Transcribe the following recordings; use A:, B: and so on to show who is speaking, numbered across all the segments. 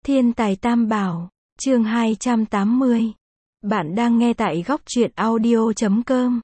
A: Thiên tài tam bảo, chương 280. Bạn đang nghe tại góc truyện audio.com.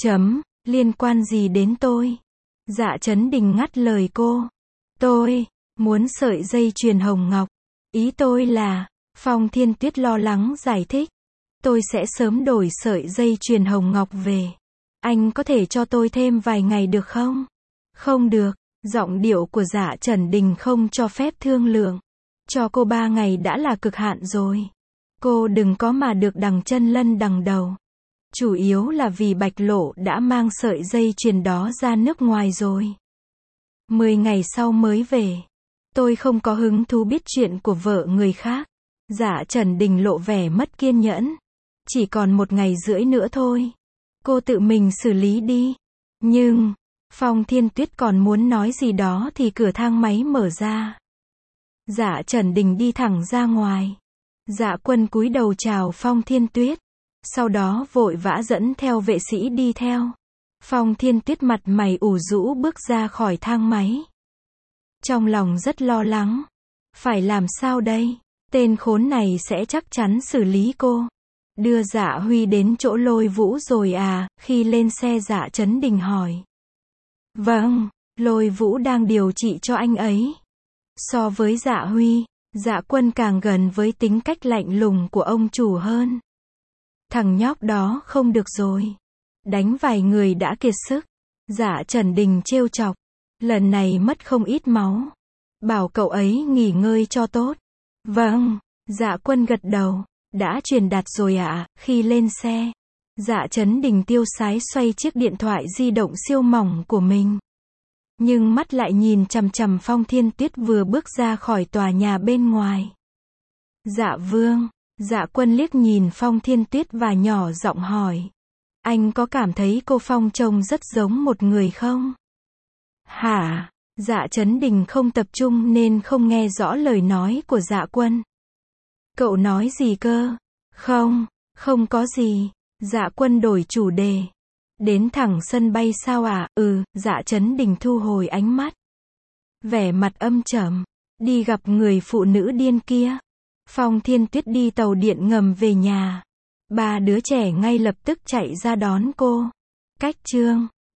A: Liên quan gì đến tôi? Dạ Chấn Đình ngắt lời cô. Tôi muốn sợi dây chuyền hồng ngọc. Ý tôi là, Phong Thiên Tuyết lo lắng giải thích. Tôi sẽ sớm đổi sợi dây chuyền hồng ngọc về. Anh có thể cho tôi thêm vài ngày được không? Không được, giọng điệu của Dạ Chấn Đình không cho phép thương lượng. Cho cô 3 ngày đã là cực hạn rồi. Cô đừng có mà được đằng chân lân đằng đầu. Chủ yếu là vì Bạch Lộ đã mang sợi dây chuyền đó ra nước ngoài rồi. 10 ngày sau mới về. Tôi không có hứng thú biết chuyện của vợ người khác. Dạ Chấn Đình lộ vẻ mất kiên nhẫn. Chỉ còn 1 ngày rưỡi nữa thôi. Cô tự mình xử lý đi. Nhưng, Phong Thiên Tuyết còn muốn nói gì đó thì cửa thang máy mở ra. Dạ Chấn Đình đi thẳng ra ngoài. Dạ Quân cúi đầu chào Phong Thiên Tuyết. Sau đó vội vã dẫn theo vệ sĩ đi theo. Phong Thiên Tuyết mặt mày ủ rũ bước ra khỏi thang máy. Trong lòng rất lo lắng. Phải làm sao đây? Tên khốn này sẽ chắc chắn xử lý cô. Đưa Dạ Huy đến chỗ Lôi Vũ rồi à? Khi lên xe Dạ Chấn Đình hỏi. Vâng, Lôi Vũ đang điều trị cho anh ấy. So với Dạ Huy, Dạ Quân càng gần với tính cách lạnh lùng của ông chủ hơn. Thằng nhóc đó không được rồi. Đánh vài người đã kiệt sức. Dạ Chấn Đình trêu chọc. Lần này mất không ít máu. Bảo cậu ấy nghỉ ngơi cho tốt. Vâng, Dạ Quân gật đầu. Đã truyền đạt rồi ạ. Khi lên xe, Dạ Chấn Đình tiêu sái xoay chiếc điện thoại di động siêu mỏng của mình. Nhưng mắt lại nhìn chằm chằm Phong Thiên Tuyết vừa bước ra khỏi tòa nhà bên ngoài. Dạ Vương, Dạ Quân liếc nhìn Phong Thiên Tuyết và nhỏ giọng hỏi. Anh có cảm thấy cô Phong trông rất giống một người không? Hả? Dạ Chấn Đình không tập trung nên không nghe rõ lời nói của Dạ Quân. Cậu nói gì cơ? Không có gì. Dạ Quân đổi chủ đề. Đến thẳng sân bay sao à? Dạ Chấn Đình thu hồi ánh mắt. Vẻ mặt âm trầm. Đi gặp người phụ nữ điên kia. Phong Thiên Tuyết đi tàu điện ngầm về nhà. 3 đứa trẻ ngay lập tức chạy ra đón cô. Cách chương